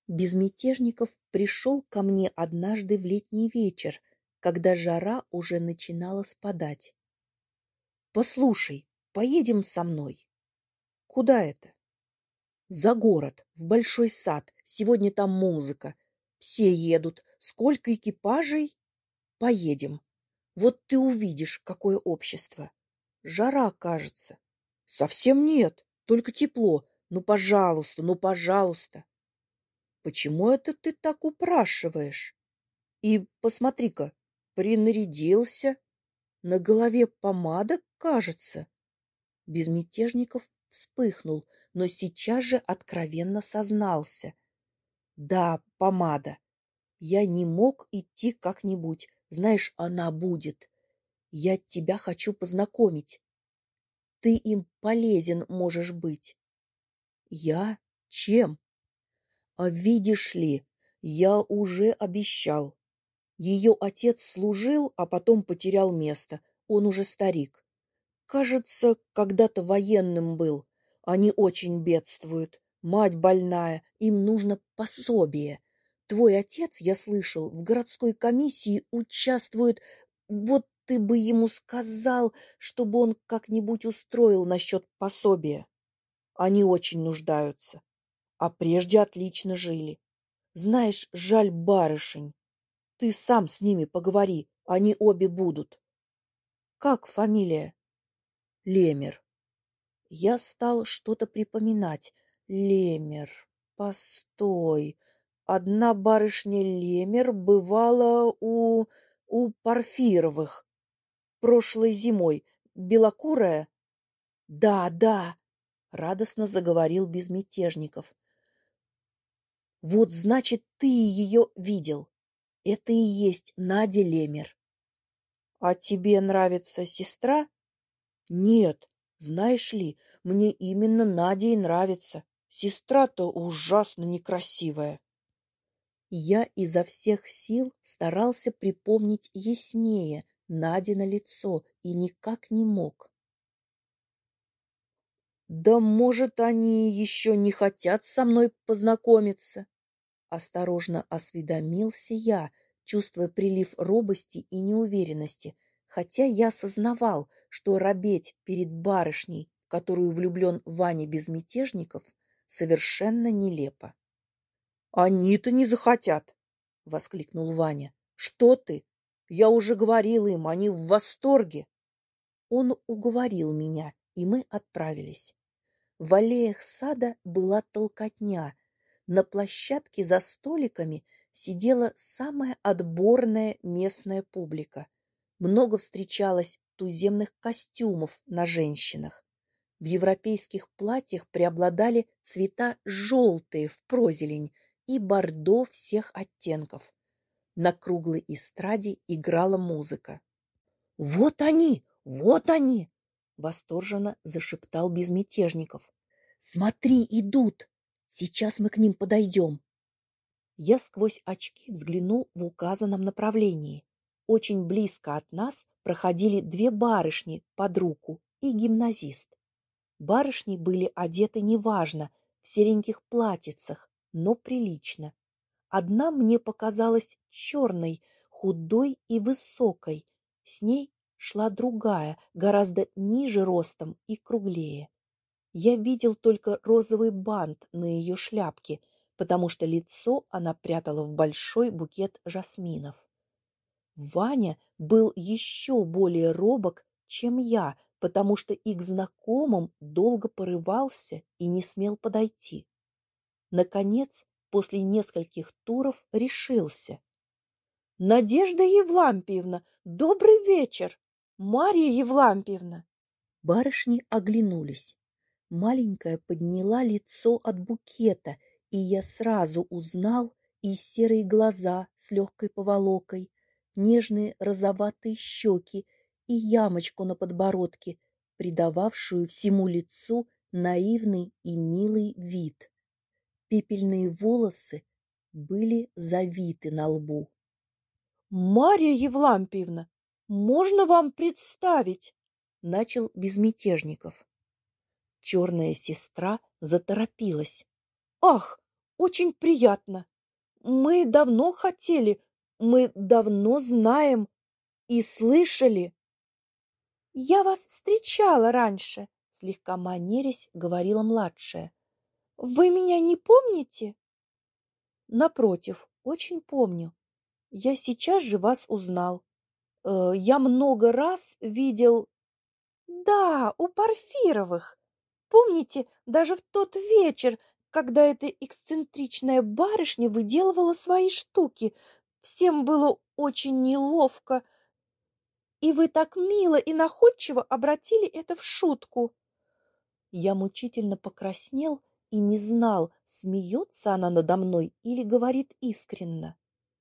Безмятежников пришел ко мне однажды в летний вечер, когда жара уже начинала спадать. «Послушай, поедем со мной». «Куда это?» «За город, в большой сад. Сегодня там музыка. Все едут. Сколько экипажей?» «Поедем. Вот ты увидишь, какое общество. Жара, кажется». «Совсем нет, только тепло. Ну, пожалуйста, ну, пожалуйста». «Почему это ты так упрашиваешь? И посмотри-ка, принарядился. На голове помада, кажется». Безмятежников вспыхнул, но сейчас же откровенно сознался. «Да, помада. Я не мог идти как-нибудь. Знаешь, она будет. Я тебя хочу познакомить. Ты им полезен можешь быть». «Я? Чем?» «А видишь ли, я уже обещал. Ее отец служил, а потом потерял место. Он уже старик. Кажется, когда-то военным был. Они очень бедствуют. Мать больная, им нужно пособие. Твой отец, я слышал, в городской комиссии участвует. Вот ты бы ему сказал, чтобы он как-нибудь устроил насчет пособия. Они очень нуждаются. А прежде отлично жили. Знаешь, жаль барышень. Ты сам с ними поговори, они обе будут». «Как фамилия?» «Лемер». Я стал что-то припоминать. Лемер. Постой. Одна барышня Лемер бывала у Порфировых прошлой зимой. Белокурая? Да, да, радостно заговорил Безмятежников. Вот значит, ты ее видел. Это и есть Надя Лемер. А тебе нравится сестра? Нет, знаешь ли, мне именно Надя и нравится. Сестра-то ужасно некрасивая. Я изо всех сил старался припомнить яснее Надино лицо и никак не мог. Да, может, они еще не хотят со мной познакомиться? Осторожно осведомился я, чувствуя прилив робости и неуверенности, хотя я сознавал, что робеть перед барышней, в которую влюблен Ваня Безмятежников, совершенно нелепо. «Они-то не захотят!» — воскликнул Ваня. «Что ты? Я уже говорил им, они в восторге!» Он уговорил меня, и мы отправились. В аллеях сада была толкотня. На площадке за столиками сидела самая отборная местная публика. Много встречалось туземных костюмов на женщинах. В европейских платьях преобладали цвета желтые в прозелень и бордо всех оттенков. На круглой эстраде играла музыка. «Вот они! Вот они!» — восторженно зашептал Безмятежников. «Смотри, идут! Сейчас мы к ним подойдем». Я сквозь очки взглянул в указанном направлении. Очень близко от нас проходили две барышни под руку и гимназист. Барышни были одеты неважно, в сереньких платьицах, но прилично. Одна мне показалась черной, худой и высокой. С ней шла другая, гораздо ниже ростом и круглее. Я видел только розовый бант на ее шляпке, потому что лицо она прятала в большой букет жасминов. Ваня был еще более робок, чем я, потому что и к знакомым долго порывался и не смел подойти. Наконец, после нескольких туров решился. «Надежда Евлампиевна, добрый вечер! Марья Евлампиевна!» Барышни оглянулись. Маленькая подняла лицо от букета, и я сразу узнал и серые глаза с легкой поволокой, нежные розоватые щеки и ямочку на подбородке, придававшую всему лицу наивный и милый вид. Пепельные волосы были завиты на лбу. «Марья Евлампиевна, можно вам представить?» — начал Безмятежников. Черная сестра заторопилась. «Ах, очень приятно. Мы давно хотели, мы давно знаем и слышали. Я вас встречала раньше, слегка манерясь, говорила младшая. Вы меня не помните? Напротив, очень помню. Я сейчас же вас узнал. Я много раз видел... Да, у Порфировых. Помните, даже в тот вечер, когда эта эксцентричная барышня выделывала свои штуки, всем было очень неловко, и вы так мило и находчиво обратили это в шутку. Я мучительно покраснел и не знал, смеется она надо мной или говорит искренно.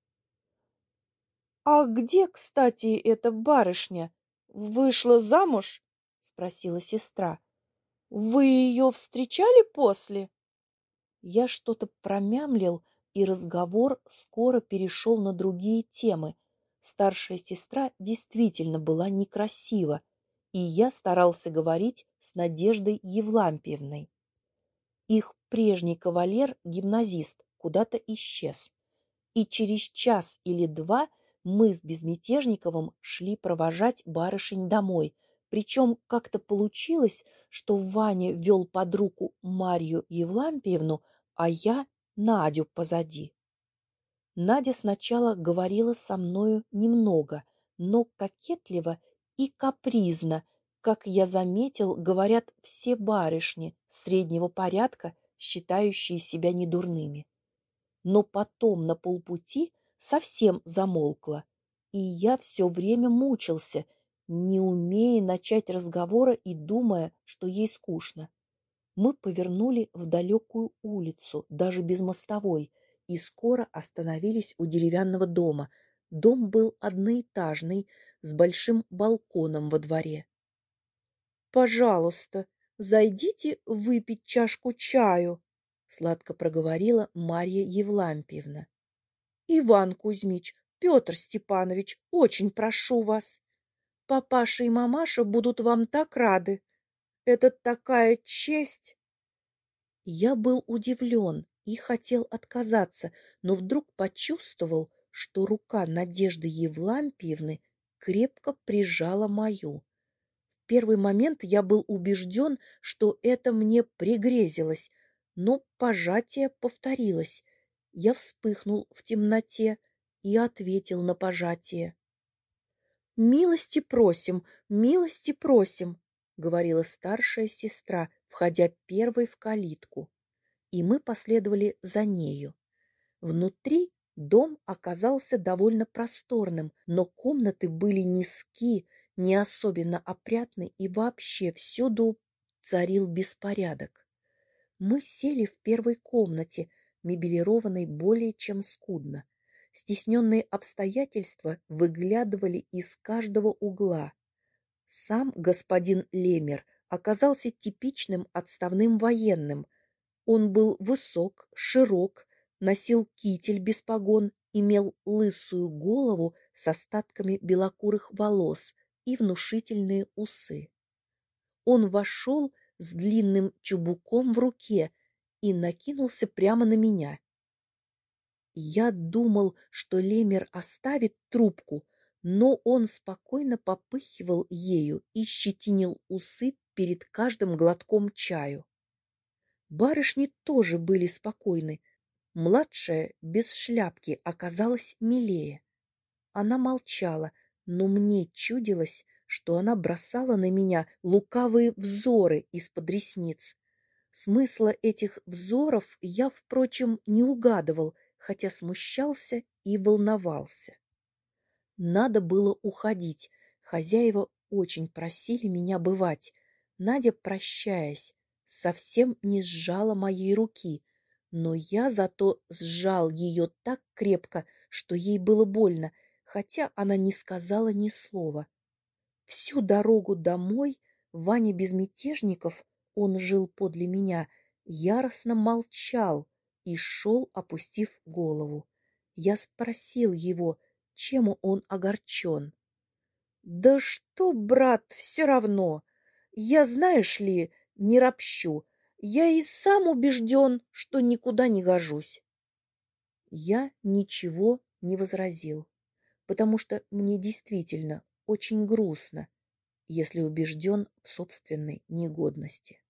— А где, кстати, эта барышня? Вышла замуж? — спросила сестра. — Вы ее встречали после? Я что-то промямлил, и разговор скоро перешел на другие темы. Старшая сестра действительно была некрасива, и я старался говорить с Надеждой Евлампиевной. Их прежний кавалер, гимназист, куда-то исчез, и через час или два мы с Безмятежниковым шли провожать барышень домой, причем как-то получилось, что Ваня вел под руку Марью Евлампиевну, а я Надю позади. Надя сначала говорила со мною немного, но кокетливо и капризно, как я заметил, говорят все барышни среднего порядка, считающие себя недурными. Но потом на полпути совсем замолкла, и я все время мучился, не умея начать разговора и думая, что ей скучно. Мы повернули в далекую улицу, даже без мостовой, и скоро остановились у деревянного дома. Дом был одноэтажный, с большим балконом во дворе. — Пожалуйста, зайдите выпить чашку чаю, — сладко проговорила Марья Евлампиевна. — Иван Кузьмич, Петр Степанович, очень прошу вас. Папаша и мамаша будут вам так рады. Это такая честь. Я был удивлен и хотел отказаться, но вдруг почувствовал, что рука Надежды Евлампиевны крепко прижала мою. В первый момент я был убежден, что это мне пригрезилось, но пожатие повторилось. Я вспыхнул в темноте и ответил на пожатие. Милости просим, — говорила старшая сестра, входя первой в калитку, и мы последовали за нею. Внутри дом оказался довольно просторным, но комнаты были низки, не особенно опрятны, и вообще всюду царил беспорядок. Мы сели в первой комнате, мебелированной более чем скудно. Стесненные обстоятельства выглядывали из каждого угла. Сам господин Лемер оказался типичным отставным военным. Он был высок, широк, носил китель без погон, имел лысую голову с остатками белокурых волос и внушительные усы. Он вошел с длинным чубуком в руке и накинулся прямо на меня. Я думал, что Лемер оставит трубку, но он спокойно попыхивал ею и щетинил усы перед каждым глотком чаю. Барышни тоже были спокойны. Младшая, без шляпки, оказалась милее. Она молчала, но мне чудилось, что она бросала на меня лукавые взоры из-под ресниц. Смысла этих взоров я, впрочем, не угадывал, хотя смущался и волновался. Надо было уходить. Хозяева очень просили меня бывать. Надя, прощаясь, совсем не сжала моей руки, но я зато сжал ее так крепко, что ей было больно, хотя она не сказала ни слова. Всю дорогу домой Ваня Безмятежников, он жил подле меня, яростно молчал и шел, опустив голову. Я спросил его, чем он огорчен. — Да что, брат, все равно. Я, знаешь ли, не ропщу. Я и сам убежден, что никуда не гожусь. Я ничего не возразил, потому что мне действительно очень грустно, если убежден в собственной негодности.